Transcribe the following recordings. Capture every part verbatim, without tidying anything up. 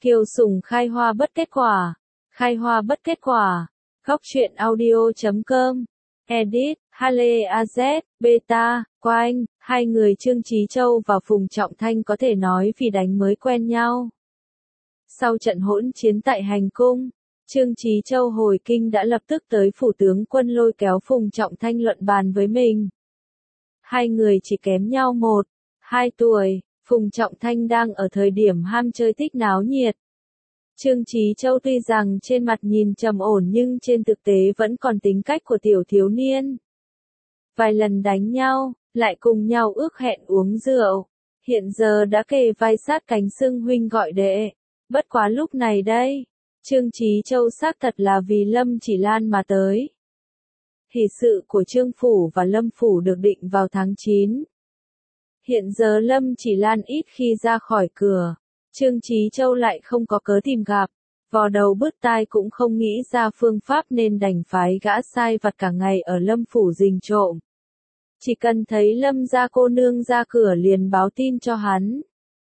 Kiều Sùng khai hoa bất kết quả. Khai hoa bất kết quả. Góc truyện audio chấm com. Edit, Hale a zét, Beta, Quanh, hai người Trương Chí Châu và Phùng Trọng Thanh có thể nói vì đánh mới quen nhau. Sau trận hỗn chiến tại Hành Cung, Trương Chí Châu hồi kinh đã lập tức tới phủ tướng quân lôi kéo Phùng Trọng Thanh luận bàn với mình. Hai người chỉ kém nhau một, hai tuổi, Phùng Trọng Thanh đang ở thời điểm ham chơi thích náo nhiệt. Trương Chí Châu tuy rằng trên mặt nhìn trầm ổn nhưng trên thực tế vẫn còn tính cách của tiểu thiếu niên. Vài lần đánh nhau, lại cùng nhau ước hẹn uống rượu, hiện giờ đã kề vai sát cánh xưng huynh gọi đệ. Bất quá lúc này đây, Trương Chí Châu xác thật là vì Lâm Chỉ Lan mà tới. Hỷ sự của Trương Phủ và Lâm Phủ được định vào tháng chín. Hiện giờ Lâm Chỉ Lan ít khi ra khỏi cửa, Trương Chí Châu lại không có cớ tìm gặp, vò đầu bứt tai cũng không nghĩ ra phương pháp nên đành phái gã sai vặt cả ngày ở Lâm Phủ rình trộm. Chỉ cần thấy Lâm gia cô nương ra cửa liền báo tin cho hắn.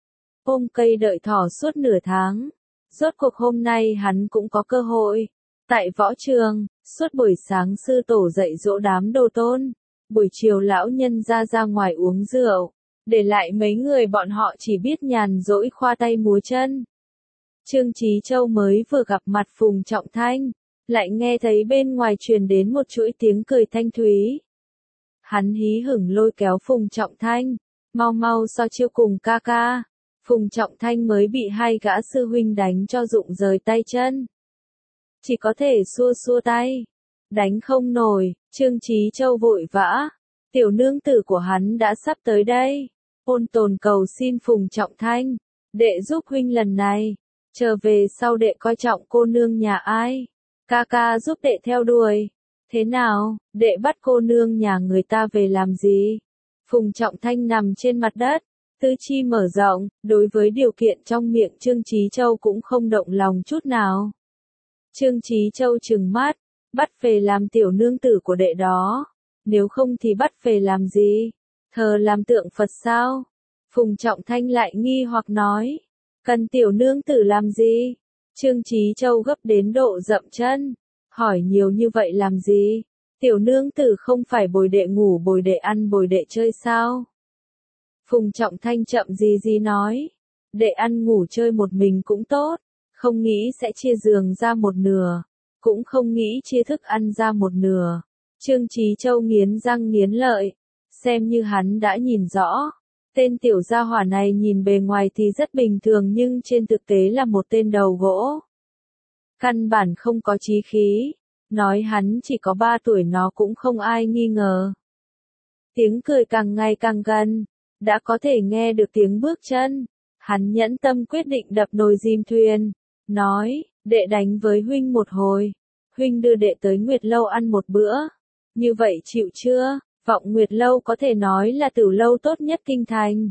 Ôm cây đợi thỏ suốt nửa tháng, rốt cuộc hôm nay hắn cũng có cơ hội. Tại võ trường, suốt buổi sáng sư tổ dạy dỗ đám đồ tôn, buổi chiều lão nhân ra ra ngoài uống rượu, để lại mấy người bọn họ chỉ biết nhàn rỗi khoa tay múa chân. Trương Chí Châu mới vừa gặp mặt Phùng Trọng Thanh, lại nghe thấy bên ngoài truyền đến một chuỗi tiếng cười thanh thúy. Hắn hí hửng lôi kéo Phùng Trọng Thanh, mau mau so chiêu cùng ca ca. Phùng Trọng Thanh mới bị hai gã sư huynh đánh cho rụng rời tay chân. Chỉ có thể xua xua tay. Đánh không nổi, Trương Chí Châu vội vã. Tiểu nương tử của hắn đã sắp tới đây. Ôn tồn cầu xin Phùng Trọng Thanh. Đệ giúp huynh lần này. Trở về sau đệ coi trọng cô nương nhà ai. Ca ca giúp đệ theo đuổi. Thế nào, đệ bắt cô nương nhà người ta về làm gì? Phùng Trọng Thanh nằm trên mặt đất, tứ chi mở rộng, đối với điều kiện trong miệng Trương Chí Châu cũng không động lòng chút nào. Trương Chí Châu trừng mắt, bắt về làm tiểu nương tử của đệ đó, nếu không thì bắt về làm gì? Thờ làm tượng Phật sao? Phùng Trọng Thanh lại nghi hoặc nói, cần tiểu nương tử làm gì? Trương Chí Châu gấp đến độ dậm chân, hỏi nhiều như vậy làm gì? Tiểu nương tử không phải bồi đệ ngủ bồi đệ ăn bồi đệ chơi sao? Phùng Trọng Thanh chậm gì gì nói, đệ ăn ngủ chơi một mình cũng tốt, không nghĩ sẽ chia giường ra một nửa, cũng không nghĩ chia thức ăn ra một nửa. Trương Chí Châu nghiến răng nghiến lợi, xem như hắn đã nhìn rõ, tên tiểu gia hỏa này nhìn bề ngoài thì rất bình thường nhưng trên thực tế là một tên đầu gỗ. Căn bản không có chí khí, nói hắn chỉ có ba tuổi nó cũng không ai nghi ngờ. Tiếng cười càng ngày càng gần, đã có thể nghe được tiếng bước chân. Hắn nhẫn tâm quyết định đập nồi dìm thuyền, nói, đệ đánh với huynh một hồi, huynh đưa đệ tới Nguyệt Lâu ăn một bữa. Như vậy chịu chưa? Vọng Nguyệt Lâu có thể nói là tử lâu tốt nhất kinh thành.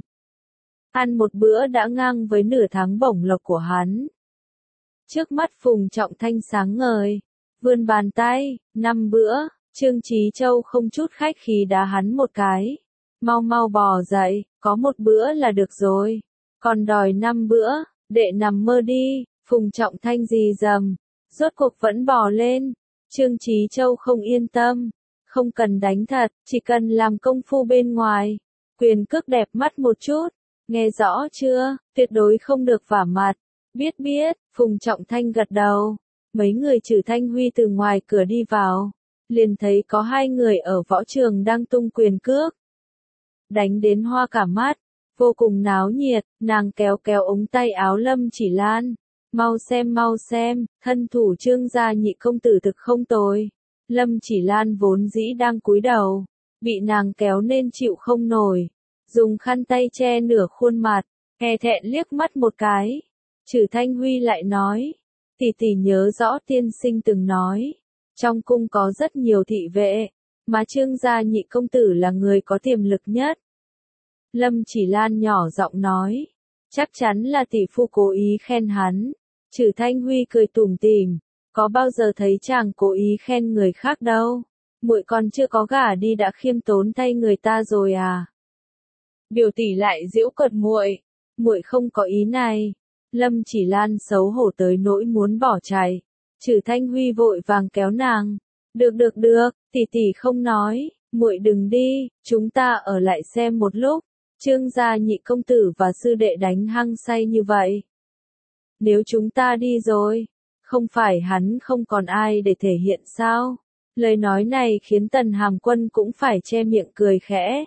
Ăn một bữa đã ngang với nửa tháng bổng lộc của hắn. Trước mắt Phùng Trọng Thanh sáng ngời, vươn bàn tay, năm bữa, Trương Chí Châu không chút khách khí đá hắn một cái. Mau mau bò dậy, có một bữa là được rồi. Còn đòi năm bữa, đệ nằm mơ đi. Phùng Trọng Thanh rì rầm, rốt cuộc vẫn bò lên. Trương Chí Châu không yên tâm, không cần đánh thật, chỉ cần làm công phu bên ngoài. Quyền cước đẹp mắt một chút, nghe rõ chưa, tuyệt đối không được vả mặt. Biết biết, Phùng Trọng Thanh gật đầu. Mấy người trừ Thanh Huy từ ngoài cửa đi vào, liền thấy có hai người ở võ trường đang tung quyền cước. Đánh đến hoa cả mắt, vô cùng náo nhiệt, nàng kéo kéo ống tay áo Lâm Chỉ Lan. Mau xem mau xem, thân thủ Trương gia nhị công tử thực không tồi. Lâm Chỉ Lan vốn dĩ đang cúi đầu, bị nàng kéo nên chịu không nổi. Dùng khăn tay che nửa khuôn mặt, e thẹn liếc mắt một cái. Trừ Thanh Huy lại nói, tỷ tỷ nhớ rõ tiên sinh từng nói, trong cung có rất nhiều thị vệ, mà Trương gia nhị công tử là người có tiềm lực nhất. Lâm Chỉ Lan nhỏ giọng nói, chắc chắn là tỷ phu cố ý khen hắn. Trừ Thanh Huy cười tủm tỉm, có bao giờ thấy chàng cố ý khen người khác đâu. Muội còn chưa có gả đi đã khiêm tốn thay người ta rồi à? Biểu tỷ lại giễu cợt muội, muội không có ý này. Lâm Chỉ Lan xấu hổ tới nỗi muốn bỏ chạy. Trử Thanh Huy vội vàng kéo nàng. Được được được, tỷ tỷ không nói, muội đừng đi, chúng ta ở lại xem một lúc. Trương gia nhị công tử và sư đệ đánh hăng say như vậy. Nếu chúng ta đi rồi, không phải hắn không còn ai để thể hiện sao? Lời nói này khiến Tần Hàm Quân cũng phải che miệng cười khẽ.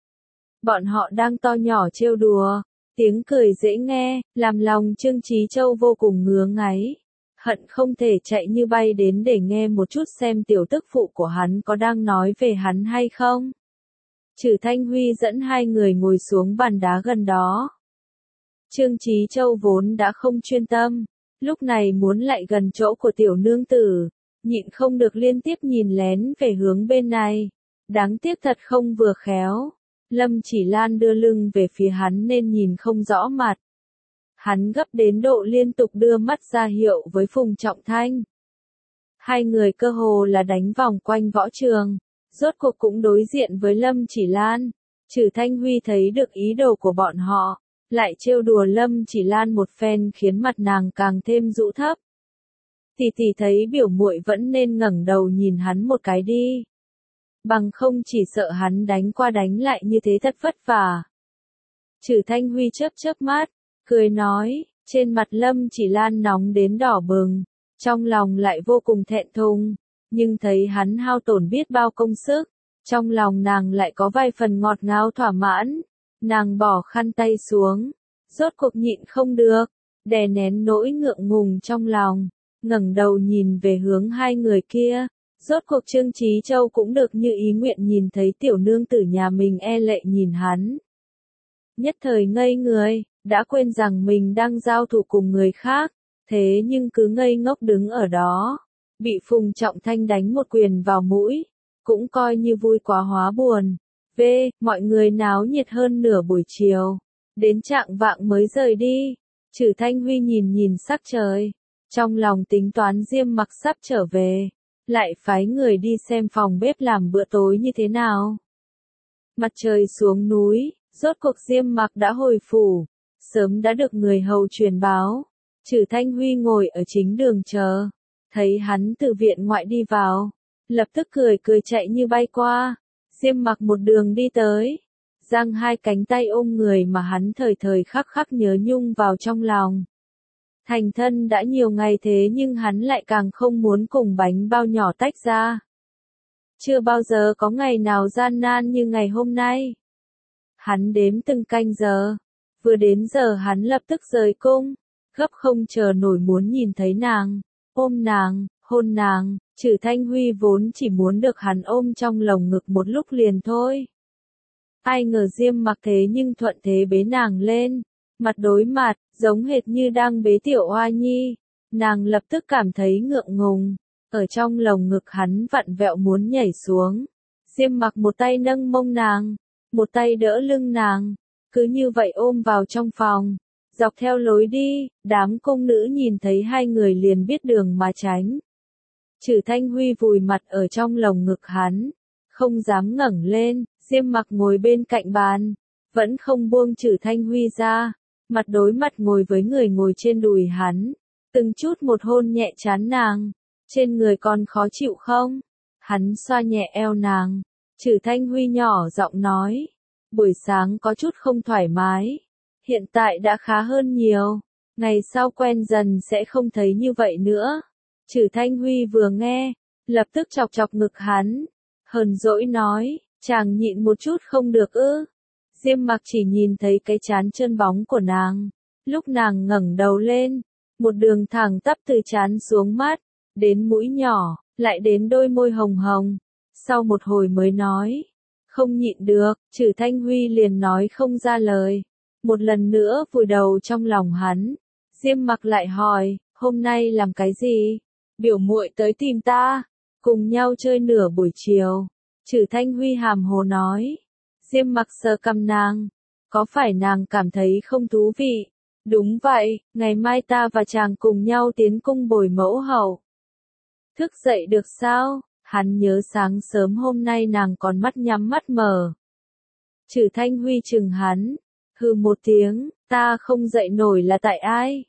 Bọn họ đang to nhỏ trêu đùa, tiếng cười dễ nghe, làm lòng Trương Chí Châu vô cùng ngứa ngáy. Hận không thể chạy như bay đến để nghe một chút xem tiểu tức phụ của hắn có đang nói về hắn hay không. Trử Thanh Huy dẫn hai người ngồi xuống bàn đá gần đó. Trương Chí Châu vốn đã không chuyên tâm, lúc này muốn lại gần chỗ của tiểu nương tử, nhịn không được liên tiếp nhìn lén về hướng bên này. Đáng tiếc thật không vừa khéo. Lâm Chỉ Lan đưa lưng về phía hắn nên nhìn không rõ mặt. Hắn gấp đến độ liên tục đưa mắt ra hiệu với Phùng Trọng Thanh. Hai người cơ hồ là đánh vòng quanh võ trường, rốt cuộc cũng đối diện với Lâm Chỉ Lan. Trử Thanh Huy thấy được ý đồ của bọn họ, lại trêu đùa Lâm Chỉ Lan một phen khiến mặt nàng càng thêm rũ thấp. Tỷ tỷ thấy biểu muội vẫn nên ngẩng đầu nhìn hắn một cái đi. Bằng không chỉ sợ hắn đánh qua đánh lại như thế thật vất vả. Trử Thanh Huy chớp chớp mắt, cười nói, trên mặt Lâm Chỉ Lan nóng đến đỏ bừng, trong lòng lại vô cùng thẹn thùng, nhưng thấy hắn hao tổn biết bao công sức, trong lòng nàng lại có vài phần ngọt ngào thỏa mãn. Nàng bỏ khăn tay xuống, rốt cuộc nhịn không được, đè nén nỗi ngượng ngùng trong lòng, ngẩng đầu nhìn về hướng hai người kia. Rốt cuộc Trương Chí Châu cũng được như ý nguyện nhìn thấy tiểu nương tử nhà mình e lệ nhìn hắn. Nhất thời ngây người, đã quên rằng mình đang giao thủ cùng người khác, thế nhưng cứ ngây ngốc đứng ở đó, bị Phùng Trọng Thanh đánh một quyền vào mũi, cũng coi như vui quá hóa buồn. V, mọi người náo nhiệt hơn nửa buổi chiều, đến trạng vạng mới rời đi. Trử Thanh Huy nhìn nhìn sắc trời, trong lòng tính toán Diêm Mặc sắp trở về, lại phái người đi xem phòng bếp làm bữa tối như thế nào. Mặt trời xuống núi, rốt cuộc Diêm Mặc đã hồi phủ, sớm đã được người hầu truyền báo. Trử Thanh Huy ngồi ở chính đường chờ, thấy hắn từ viện ngoại đi vào, lập tức cười cười chạy như bay qua. Diêm Mặc một đường đi tới, giang hai cánh tay ôm người mà hắn thời thời khắc khắc nhớ nhung vào trong lòng. Thành thân đã nhiều ngày thế nhưng hắn lại càng không muốn cùng bánh bao nhỏ tách ra. Chưa bao giờ có ngày nào gian nan như ngày hôm nay. Hắn đếm từng canh giờ, vừa đến giờ hắn lập tức rời cung, gấp không chờ nổi muốn nhìn thấy nàng, ôm nàng, hôn nàng. Trử Thanh Huy vốn chỉ muốn được hắn ôm trong lồng ngực một lúc liền thôi. Ai ngờ Diêm Mặc thế nhưng thuận thế bế nàng lên, mặt đối mặt, giống hệt như đang bế tiểu oa nhi. Nàng lập tức cảm thấy ngượng ngùng, ở trong lồng ngực hắn vặn vẹo muốn nhảy xuống. Diêm Mặc một tay nâng mông nàng, một tay đỡ lưng nàng, cứ như vậy ôm vào trong phòng. Dọc theo lối đi, đám cung nữ nhìn thấy hai người liền biết đường mà tránh. Trử Thanh Huy vùi mặt ở trong lồng ngực hắn, không dám ngẩng lên. Diêm Mặc ngồi bên cạnh bàn, vẫn không buông Trử Thanh Huy ra, mặt đối mặt ngồi với người ngồi trên đùi hắn, từng chút một hôn nhẹ trán nàng. Trên người còn khó chịu không? Hắn xoa nhẹ eo nàng. Trử Thanh Huy nhỏ giọng nói, buổi sáng có chút không thoải mái, hiện tại đã khá hơn nhiều, ngày sau quen dần sẽ không thấy như vậy nữa. Trử Thanh Huy vừa nghe, lập tức chọc chọc ngực hắn, hờn dỗi nói, chàng nhịn một chút không được ư? Diêm Mặc chỉ nhìn thấy cái trán trơn bóng của nàng, lúc nàng ngẩng đầu lên, một đường thẳng tắp từ trán xuống mắt, đến mũi nhỏ, lại đến đôi môi hồng hồng. Sau một hồi mới nói, không nhịn được. Trử Thanh Huy liền nói không ra lời, một lần nữa vùi đầu trong lòng hắn. Diêm Mặc lại hỏi, hôm nay làm cái gì? Biểu muội tới tìm ta, cùng nhau chơi nửa buổi chiều. Trử Thanh Huy hàm hồ nói. Diêm Mặc sờ cằm nàng, có phải nàng cảm thấy không thú vị? Đúng vậy, ngày mai ta và chàng cùng nhau tiến cung bồi mẫu hậu. Thức dậy được sao? Hắn nhớ sáng sớm hôm nay nàng còn mắt nhắm mắt mở. Trử Thanh Huy chừng hắn, hừ một tiếng, ta không dậy nổi là tại ai?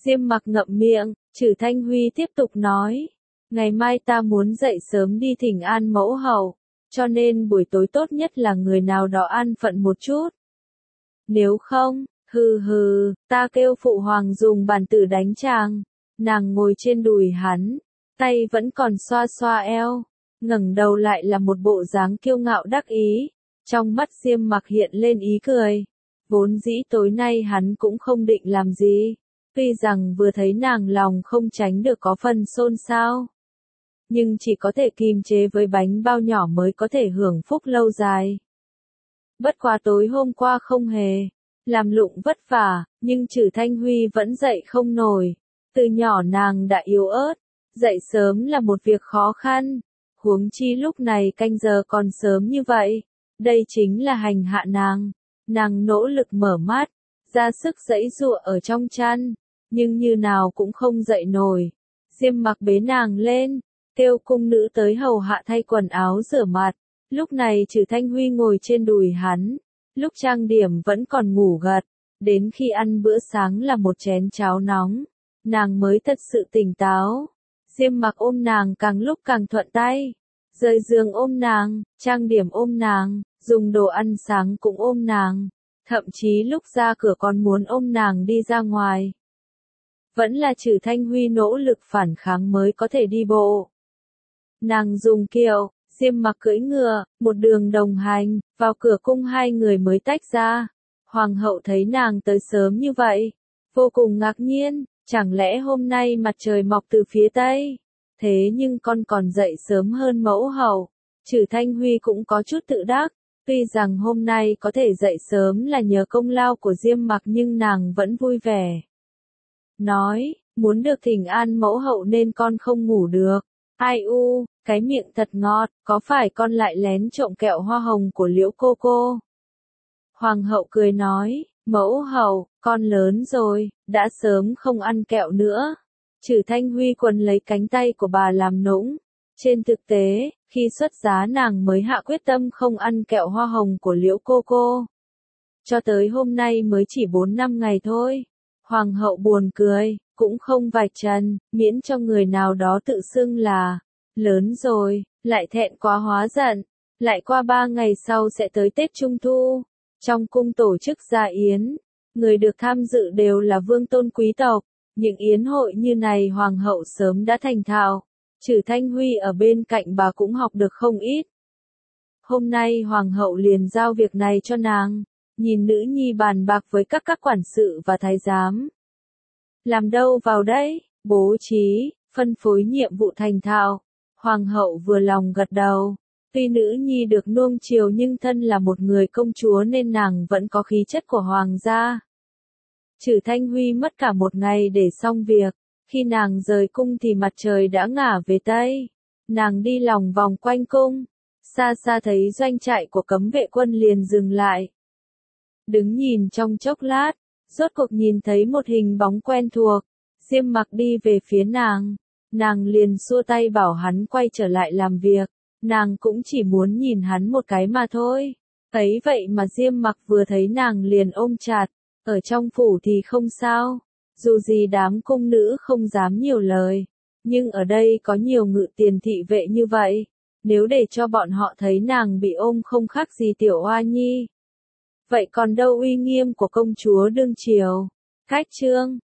Diêm Mặc ngậm miệng, Trử Thanh Huy tiếp tục nói. Ngày mai ta muốn dậy sớm đi thỉnh an mẫu hậu, cho nên buổi tối tốt nhất là người nào đó an phận một chút. Nếu không, hừ hừ, ta kêu phụ hoàng dùng bàn tử đánh chàng. Nàng ngồi trên đùi hắn, tay vẫn còn xoa xoa eo, ngẩng đầu lại là một bộ dáng kiêu ngạo đắc ý. Trong mắt Diêm Mặc hiện lên ý cười. Vốn dĩ tối nay hắn cũng không định làm gì, tuy rằng vừa thấy nàng lòng không tránh được có phần xôn xao. Nhưng chỉ có thể kiềm chế với bánh bao nhỏ mới có thể hưởng phúc lâu dài. Bất quá tối hôm qua không hề làm lụng vất vả, nhưng Trử Thanh Huy vẫn dậy không nổi. Từ nhỏ nàng đã yếu ớt, dậy sớm là một việc khó khăn, huống chi lúc này canh giờ còn sớm như vậy. Đây chính là hành hạ nàng. Nàng nỗ lực mở mắt, ra sức giãy giụa ở trong chăn, nhưng như nào cũng không dậy nổi. Diêm Mặc bế nàng lên, kêu cung nữ tới hầu hạ thay quần áo rửa mặt. Lúc này Trử Thanh Huy ngồi trên đùi hắn, lúc trang điểm vẫn còn ngủ gật, đến khi ăn bữa sáng là một chén cháo nóng, nàng mới thật sự tỉnh táo. Diêm Mặc ôm nàng càng lúc càng thuận tay, rời giường ôm nàng, trang điểm ôm nàng, dùng đồ ăn sáng cũng ôm nàng, thậm chí lúc ra cửa còn muốn ôm nàng đi ra ngoài. Vẫn là Trử Thanh Huy nỗ lực phản kháng mới có thể đi bộ. Nàng dùng kiệu, Diêm Mặc cưỡi ngựa, một đường đồng hành, vào cửa cung hai người mới tách ra. Hoàng hậu thấy nàng tới sớm như vậy, vô cùng ngạc nhiên, chẳng lẽ hôm nay mặt trời mọc từ phía tây? Thế nhưng con còn dậy sớm hơn mẫu hậu. Trử Thanh Huy cũng có chút tự đắc, tuy rằng hôm nay có thể dậy sớm là nhờ công lao của Diêm Mặc nhưng nàng vẫn vui vẻ. Nói, muốn được thỉnh an mẫu hậu nên con không ngủ được. Ai u, cái miệng thật ngọt, có phải con lại lén trộm kẹo hoa hồng của Liễu cô cô? Hoàng hậu cười nói, mẫu hậu, con lớn rồi, đã sớm không ăn kẹo nữa. Trử Thanh Huy quấn lấy cánh tay của bà làm nũng. Trên thực tế, khi xuất giá nàng mới hạ quyết tâm không ăn kẹo hoa hồng của Liễu cô cô. Cho tới hôm nay mới chỉ bốn năm ngày thôi. Hoàng hậu buồn cười, cũng không vạch trần, miễn cho người nào đó tự xưng là lớn rồi, lại thẹn quá hóa giận. Lại qua ba ngày sau sẽ tới Tết Trung Thu. Trong cung tổ chức gia yến, người được tham dự đều là vương tôn quý tộc. Những yến hội như này hoàng hậu sớm đã thành thạo. Trử Thanh Huy ở bên cạnh bà cũng học được không ít. Hôm nay hoàng hậu liền giao việc này cho nàng, nhìn nữ nhi bàn bạc với các các quản sự và thái giám. Làm đâu vào đấy, bố trí, phân phối nhiệm vụ thành thạo. Hoàng hậu vừa lòng gật đầu. Tuy nữ nhi được nuông chiều nhưng thân là một người công chúa nên nàng vẫn có khí chất của hoàng gia. Trử Thanh Huy mất cả một ngày để xong việc. Khi nàng rời cung thì mặt trời đã ngả về tây. Nàng đi lòng vòng quanh cung. Xa xa thấy doanh trại của cấm vệ quân liền dừng lại. Đứng nhìn trong chốc lát, rốt cuộc nhìn thấy một hình bóng quen thuộc. Diêm Mặc đi về phía nàng. Nàng liền xua tay bảo hắn quay trở lại làm việc. Nàng cũng chỉ muốn nhìn hắn một cái mà thôi. Ấy vậy mà Diêm Mặc vừa thấy nàng liền ôm chặt. Ở trong phủ thì không sao. Dù gì đám cung nữ không dám nhiều lời. Nhưng ở đây có nhiều ngự tiền thị vệ như vậy. Nếu để cho bọn họ thấy nàng bị ôm không khác gì tiểu oa nhi. Vậy còn đâu uy nghiêm của công chúa đương triều. Khách chương.